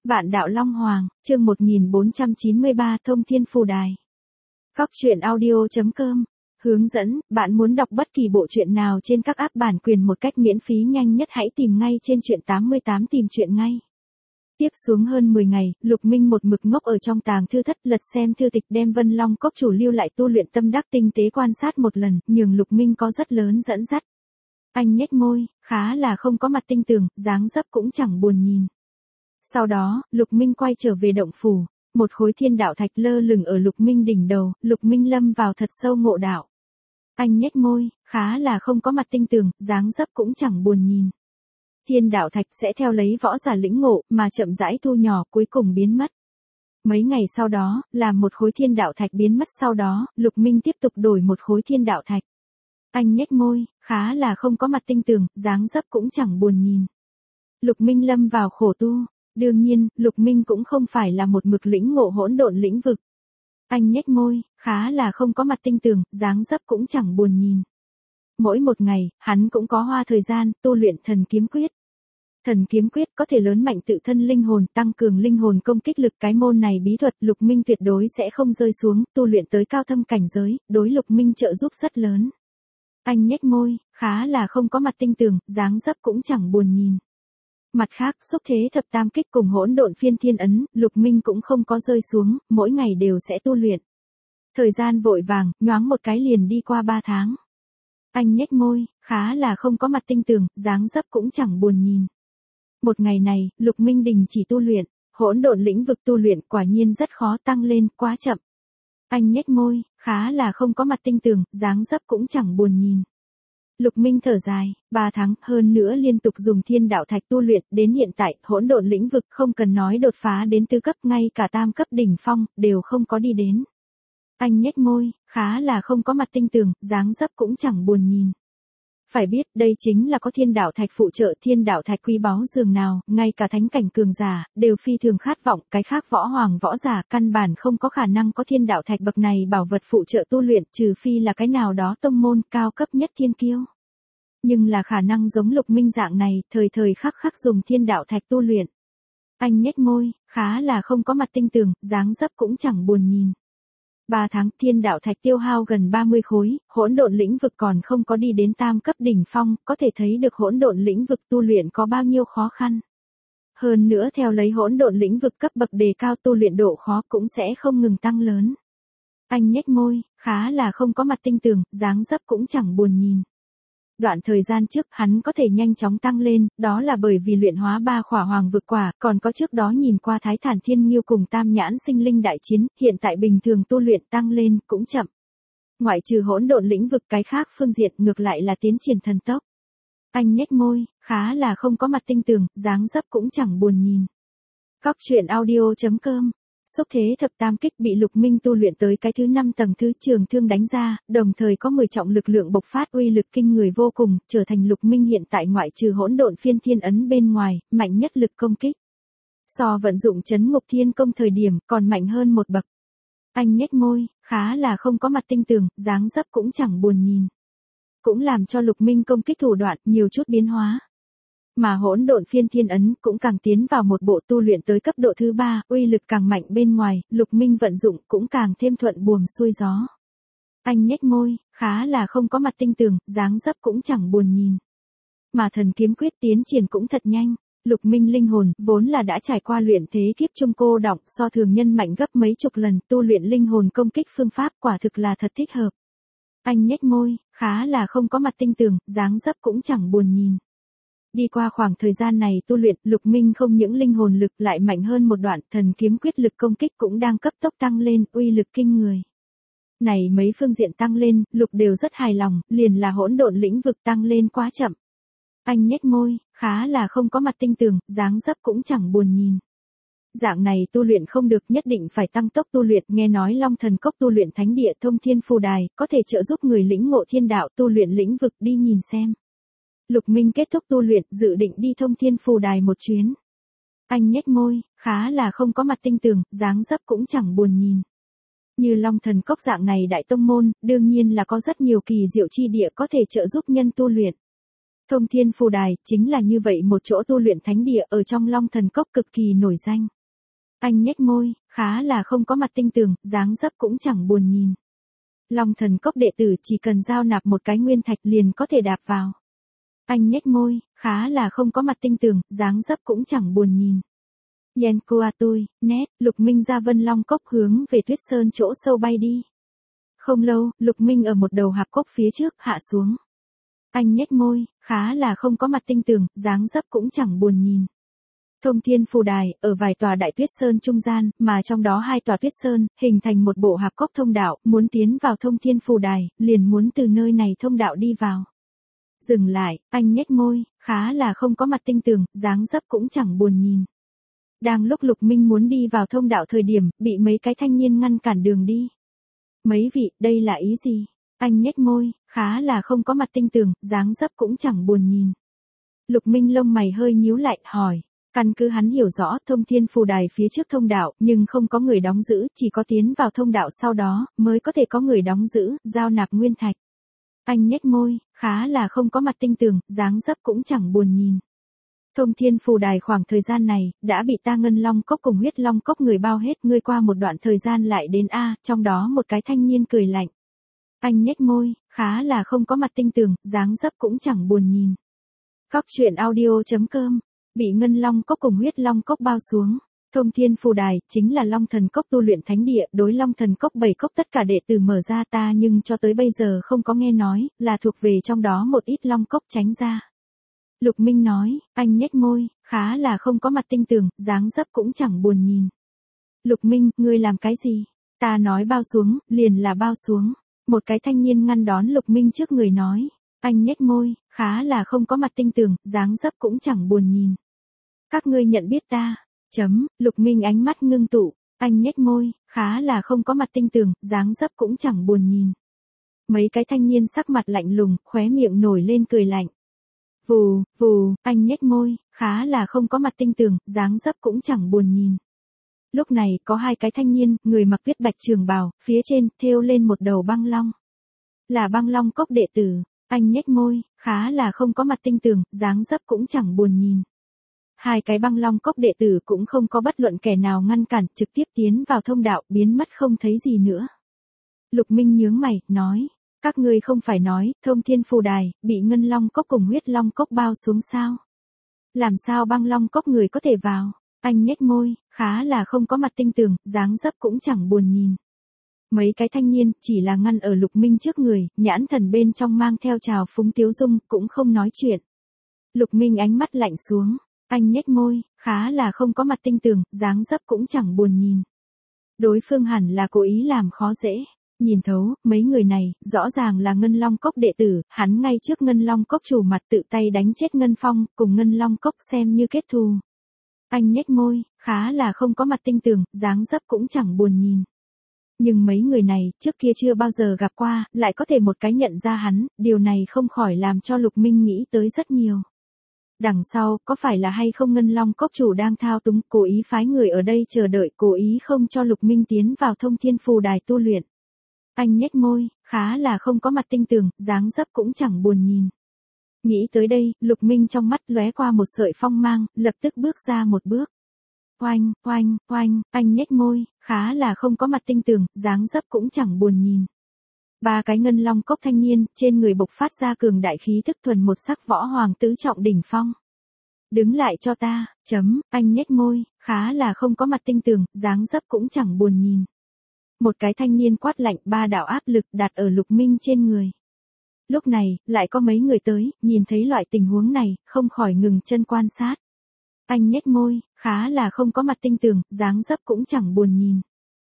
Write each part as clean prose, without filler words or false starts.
Vạn đạo Long Hoàng, chương 1493 Thông Thiên Phù Đài. Góc truyện audio.com. Hướng dẫn, bạn muốn đọc bất kỳ bộ truyện nào trên các app bản quyền một cách miễn phí nhanh nhất hãy tìm ngay trên truyện 88 tìm truyện ngay. Tiếp xuống hơn 10 ngày, Lục Minh một mực ngốc ở trong tàng thư thất lật xem thư tịch đem Vân Long Cốc chủ lưu lại tu luyện tâm đắc tinh tế quan sát một lần, nhường Lục Minh có rất lớn dẫn dắt. Anh nhếch môi, khá là không có mặt tinh tường, dáng dấp cũng chẳng buồn nhìn. Sau đó, Lục Minh quay trở về động phủ, một khối thiên đạo thạch lơ lửng ở Lục Minh đỉnh đầu, Lục Minh lâm vào thật sâu ngộ đạo. Anh nhếch môi, khá là không có mặt tinh tường, dáng dấp cũng chẳng buồn nhìn. Thiên đạo thạch sẽ theo lấy võ giả lĩnh ngộ mà chậm rãi thu nhỏ cuối cùng biến mất. Mấy ngày sau đó, làm một khối thiên đạo thạch biến mất sau đó, Lục Minh tiếp tục đổi một khối thiên đạo thạch. Anh nhếch môi, khá là không có mặt tinh tường, dáng dấp cũng chẳng buồn nhìn. Lục Minh lâm vào khổ tu. Đương nhiên, Lục Minh cũng không phải là một mực lĩnh ngộ hỗn độn lĩnh vực. Anh nhếch môi, khá là không có mặt tinh tường, dáng dấp cũng chẳng buồn nhìn. Mỗi một ngày, hắn cũng có hoa thời gian, tu luyện thần kiếm quyết. Thần kiếm quyết có thể lớn mạnh tự thân linh hồn, tăng cường linh hồn công kích lực. Cái môn này bí thuật Lục Minh tuyệt đối sẽ không rơi xuống, tu luyện tới cao thâm cảnh giới, đối Lục Minh trợ giúp rất lớn. Anh nhếch môi, khá là không có mặt tinh tường, dáng dấp cũng chẳng buồn nhìn. Mặt khác, xúc thế thập tam kích cùng hỗn độn phiên thiên ấn, Lục Minh cũng không có rơi xuống, mỗi ngày đều sẽ tu luyện. Thời gian vội vàng, nhoáng một cái liền đi qua 3 tháng. Anh nhếch môi, khá là không có mặt tinh tường, dáng dấp cũng chẳng buồn nhìn. Một ngày này, Lục Minh đình chỉ tu luyện, hỗn độn lĩnh vực tu luyện quả nhiên rất khó tăng lên, quá chậm. Anh nhếch môi, khá là không có mặt tinh tường, dáng dấp cũng chẳng buồn nhìn. Lục Minh thở dài, 3 tháng, hơn nữa liên tục dùng thiên đạo thạch tu luyện, đến hiện tại, hỗn độn lĩnh vực không cần nói đột phá đến tứ cấp, ngay cả tam cấp đỉnh phong, đều không có đi đến. Anh nhếch môi, khá là không có mặt tinh tường, dáng dấp cũng chẳng buồn nhìn. Phải biết, đây chính là có thiên đạo thạch phụ trợ, thiên đạo thạch quý báu dường nào, ngay cả thánh cảnh cường giả, đều phi thường khát vọng, cái khác võ hoàng võ giả, căn bản không có khả năng có thiên đạo thạch bậc này bảo vật phụ trợ tu luyện, trừ phi là cái nào đó tông môn, cao cấp nhất thiên kiêu. Nhưng là khả năng giống Lục Minh dạng này, thời thời khắc khắc dùng thiên đạo thạch tu luyện. Anh nhếch môi, khá là không có mặt tinh tường, dáng dấp cũng chẳng buồn nhìn. 3 tháng, thiên đạo thạch tiêu hao gần 30 khối, hỗn độn lĩnh vực còn không có đi đến tam cấp đỉnh phong, có thể thấy được hỗn độn lĩnh vực tu luyện có bao nhiêu khó khăn. Hơn nữa theo lấy hỗn độn lĩnh vực cấp bậc đề cao tu luyện độ khó cũng sẽ không ngừng tăng lớn. Anh nhếch môi, khá là không có mặt tinh tường, dáng dấp cũng chẳng buồn nhìn. Đoạn thời gian trước hắn có thể nhanh chóng tăng lên, đó là bởi vì luyện hóa 3 khỏa hoàng vực quả, còn có trước đó nhìn qua Thái Thản Thiên Nghiêu cùng Tam Nhãn Sinh Linh đại chiến, hiện tại bình thường tu luyện tăng lên cũng chậm. Ngoại trừ hỗn độn lĩnh vực cái khác phương diện ngược lại là tiến triển thần tốc. Anh nhếch môi, khá là không có mặt tinh tường, dáng dấp cũng chẳng buồn nhìn. Góc truyện audio.com. Xúc thế thập tam kích bị Lục Minh tu luyện tới cái thứ 5 tầng thứ trường thương đánh ra, đồng thời có 10 trọng lực lượng bộc phát uy lực kinh người vô cùng, trở thành Lục Minh hiện tại ngoại trừ hỗn độn phiên thiên ấn bên ngoài, mạnh nhất lực công kích. So vận dụng chấn ngục thiên công thời điểm, còn mạnh hơn một bậc. Anh nhếch môi, khá là không có mặt tinh tường, dáng dấp cũng chẳng buồn nhìn. Cũng làm cho Lục Minh công kích thủ đoạn nhiều chút biến hóa. Mà hỗn độn phiên thiên ấn cũng càng tiến vào một bộ tu luyện tới cấp độ thứ 3, uy lực càng mạnh bên ngoài, Lục Minh vận dụng cũng càng thêm thuận buồm xuôi gió. Anh nhếch môi, khá là không có mặt tinh tường, dáng dấp cũng chẳng buồn nhìn. Mà thần kiếm quyết tiến triển cũng thật nhanh, Lục Minh linh hồn vốn là đã trải qua luyện thế kiếp trung cô đọng, so thường nhân mạnh gấp mấy chục lần, tu luyện linh hồn công kích phương pháp quả thực là thật thích hợp. Anh nhếch môi, khá là không có mặt tinh tường, dáng dấp cũng chẳng buồn nhìn. Đi qua khoảng thời gian này tu luyện, Lục Minh không những linh hồn lực lại mạnh hơn một đoạn, thần kiếm quyết lực công kích cũng đang cấp tốc tăng lên, uy lực kinh người. Này mấy phương diện tăng lên, Lục đều rất hài lòng, liền là hỗn độn lĩnh vực tăng lên quá chậm. Anh nhếch môi, khá là không có mặt tinh tường, dáng dấp cũng chẳng buồn nhìn. Dạng này tu luyện không được, nhất định phải tăng tốc tu luyện, nghe nói Long Thần Cốc tu luyện thánh địa Thông Thiên Phù Đài, có thể trợ giúp người lĩnh ngộ thiên đạo tu luyện lĩnh vực, đi nhìn xem. Lục Minh kết thúc tu luyện, dự định đi Thông Thiên Phù Đài một chuyến. Anh nhếch môi, khá là không có mặt tinh tường, dáng dấp cũng chẳng buồn nhìn. Như Long Thần Cốc dạng này đại tông môn, đương nhiên là có rất nhiều kỳ diệu chi địa có thể trợ giúp nhân tu luyện. Thông Thiên Phù Đài, chính là như vậy một chỗ tu luyện thánh địa ở trong Long Thần Cốc cực kỳ nổi danh. Anh nhếch môi, khá là không có mặt tinh tường, dáng dấp cũng chẳng buồn nhìn. Long Thần Cốc đệ tử chỉ cần giao nạp một cái nguyên thạch liền có thể đạp vào. Anh nhếch môi, khá là không có mặt tinh tường, dáng dấp cũng chẳng buồn nhìn. Yen Coa tôi, nét, Lục Minh ra Vân Long Cốc hướng về Tuyết Sơn chỗ sâu bay đi. Không lâu, Lục Minh ở một đầu hạp cốc phía trước hạ xuống. Anh nhếch môi, khá là không có mặt tinh tường, dáng dấp cũng chẳng buồn nhìn. Thông Thiên Phù Đài, ở vài tòa đại tuyết sơn trung gian, mà trong đó hai tòa tuyết sơn, hình thành một bộ hạp cốc thông đạo, muốn tiến vào Thông Thiên Phù Đài, liền muốn từ nơi này thông đạo đi vào. Dừng lại, anh nhếch môi, khá là không có mặt tinh tường, dáng dấp cũng chẳng buồn nhìn. Đang lúc Lục Minh muốn đi vào thông đạo thời điểm, bị mấy cái thanh niên ngăn cản đường đi. Mấy vị, đây là ý gì? Anh nhếch môi, khá là không có mặt tinh tường, dáng dấp cũng chẳng buồn nhìn. Lục Minh lông mày hơi nhíu lại, hỏi. Căn cứ hắn hiểu rõ Thông Thiên Phù Đài phía trước thông đạo, nhưng không có người đóng giữ, chỉ có tiến vào thông đạo sau đó, mới có thể có người đóng giữ, giao nạp nguyên thạch. Anh nhếch môi, khá là không có mặt tinh tường, dáng dấp cũng chẳng buồn nhìn. Thông Thiên Phù Đài khoảng thời gian này, đã bị ta Ngân Long Cốc cùng Huyết Long Cốc người bao hết, ngươi qua một đoạn thời gian lại đến A, trong đó một cái thanh niên cười lạnh. Anh nhếch môi, khá là không có mặt tinh tường, dáng dấp cũng chẳng buồn nhìn. Cóc truyện audio.com, bị Ngân Long Cốc cùng Huyết Long Cốc bao xuống. Thông Thiên Phù Đài, chính là Long Thần Cốc tu luyện thánh địa, đối Long Thần Cốc 7 cốc tất cả đệ tử mở ra ta nhưng cho tới bây giờ không có nghe nói, là thuộc về trong đó một ít Long Cốc tránh ra. Lục Minh nói, anh nhếch môi, khá là không có mặt tinh tường, dáng dấp cũng chẳng buồn nhìn. Lục Minh, ngươi làm cái gì? Ta nói bao xuống, liền là bao xuống. Một cái thanh niên ngăn đón Lục Minh trước người nói, anh nhếch môi, khá là không có mặt tinh tường, dáng dấp cũng chẳng buồn nhìn. Các ngươi nhận biết ta. Lục Minh ánh mắt ngưng tụ, anh nhếch môi, khá là không có mặt tinh tường, dáng dấp cũng chẳng buồn nhìn. Mấy cái thanh niên sắc mặt lạnh lùng, khóe miệng nổi lên cười lạnh. Vù, vù, anh nhếch môi, khá là không có mặt tinh tường, dáng dấp cũng chẳng buồn nhìn. Lúc này, có hai cái thanh niên, người mặc viết bạch trường bào, phía trên, thêu lên một đầu băng long. Là Băng Long Cốc đệ tử, anh nhếch môi, khá là không có mặt tinh tường, dáng dấp cũng chẳng buồn nhìn. Hai cái Băng Long Cốc đệ tử cũng không có bất luận kẻ nào ngăn cản, trực tiếp tiến vào thông đạo, biến mất không thấy gì nữa. Lục Minh nhướng mày, nói, các ngươi không phải nói, Thông Thiên Phù Đài, bị Ngân Long Cốc cùng Huyết Long Cốc bao xuống sao? Làm sao Băng Long Cốc người có thể vào? Anh nhếch môi, khá là không có mặt tinh tường, dáng dấp cũng chẳng buồn nhìn. Mấy cái thanh niên, chỉ là ngăn ở Lục Minh trước người, nhãn thần bên trong mang theo trào phúng tiếu dung, cũng không nói chuyện. Lục Minh ánh mắt lạnh xuống, anh nhếch môi, khá là không có mặt tinh tường, dáng dấp cũng chẳng buồn nhìn. Đối phương hẳn là cố ý làm khó dễ. Nhìn thấu, mấy người này, rõ ràng là Ngân Long Cốc đệ tử, hắn ngay trước Ngân Long Cốc chủ mặt tự tay đánh chết Ngân Phong, cùng Ngân Long Cốc xem như kết thù. Anh nhếch môi, khá là không có mặt tinh tường, dáng dấp cũng chẳng buồn nhìn. Nhưng mấy người này, trước kia chưa bao giờ gặp qua, lại có thể một cái nhận ra hắn, điều này không khỏi làm cho Lục Minh nghĩ tới rất nhiều. Đằng sau, có phải là hay không Ngân Long Cốc chủ đang thao túng, cố ý phái người ở đây chờ đợi, cố ý không cho Lục Minh tiến vào Thông Thiên Phù Đài tu luyện. Anh nhếch môi, khá là không có mặt tinh tường, dáng dấp cũng chẳng buồn nhìn. Nghĩ tới đây, Lục Minh trong mắt lóe qua một sợi phong mang, lập tức bước ra một bước. Oanh, oanh, oanh, anh nhếch môi, khá là không có mặt tinh tường, dáng dấp cũng chẳng buồn nhìn. Ba cái Ngân Long Cốc thanh niên, trên người bộc phát ra cường đại khí thức thuần một sắc võ hoàng tứ trọng đỉnh phong. Đứng lại cho ta, anh nhếch môi, khá là không có mặt tinh tường, dáng dấp cũng chẳng buồn nhìn. Một cái thanh niên quát lạnh, ba đạo áp lực đặt ở Lục Minh trên người. Lúc này, lại có mấy người tới, nhìn thấy loại tình huống này, không khỏi ngừng chân quan sát. Anh nhếch môi, khá là không có mặt tinh tường, dáng dấp cũng chẳng buồn nhìn.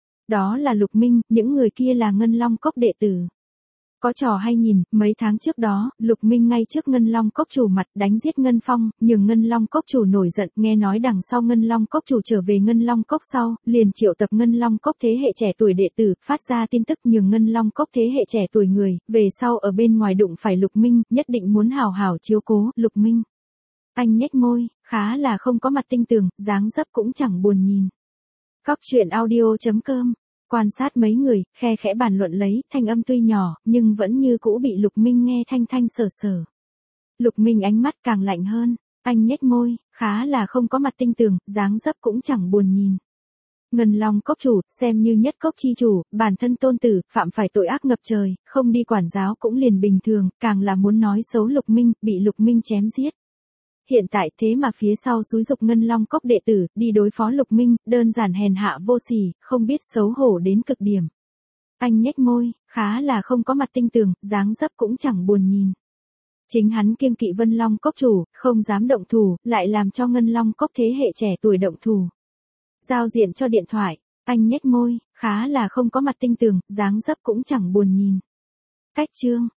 Đó là Lục Minh, những người kia là Ngân Long Cốc đệ tử. Có trò hay nhìn, mấy tháng trước đó, Lục Minh ngay trước Ngân Long Cốc chủ mặt đánh giết Ngân Phong, nhưng Ngân Long Cốc chủ nổi giận, nghe nói đằng sau Ngân Long Cốc chủ trở về Ngân Long Cốc sau, liền triệu tập Ngân Long Cốc thế hệ trẻ tuổi đệ tử, phát ra tin tức nhường Ngân Long Cốc thế hệ trẻ tuổi người, về sau ở bên ngoài đụng phải Lục Minh, nhất định muốn hảo hảo chiếu cố, Lục Minh. Anh nhếch môi, khá là không có mặt tinh tường, dáng dấp cũng chẳng buồn nhìn. Cóc truyện audio.com, quan sát mấy người, khe khẽ bàn luận lấy, thanh âm tuy nhỏ, nhưng vẫn như cũ bị Lục Minh nghe thanh thanh sở sở. Lục Minh ánh mắt càng lạnh hơn, anh nhếch môi, khá là không có mặt tinh tường, dáng dấp cũng chẳng buồn nhìn. Ngân Long cốc chủ, xem như nhất cốc chi chủ, bản thân tôn tử, phạm phải tội ác ngập trời, không đi quản giáo cũng liền bình thường, càng là muốn nói xấu Lục Minh, bị Lục Minh chém giết. Hiện tại thế mà phía sau xúi dục Ngân Long cốc đệ tử, đi đối phó Lục Minh, đơn giản hèn hạ vô sỉ, không biết xấu hổ đến cực điểm. Anh nhếch môi, khá là không có mặt tinh tường, dáng dấp cũng chẳng buồn nhìn. Chính hắn kiêng kỵ Vân Long cốc chủ, không dám động thủ, lại làm cho Ngân Long cốc thế hệ trẻ tuổi động thủ. Giao diện cho điện thoại, anh nhếch môi, khá là không có mặt tinh tường, dáng dấp cũng chẳng buồn nhìn. Cách chương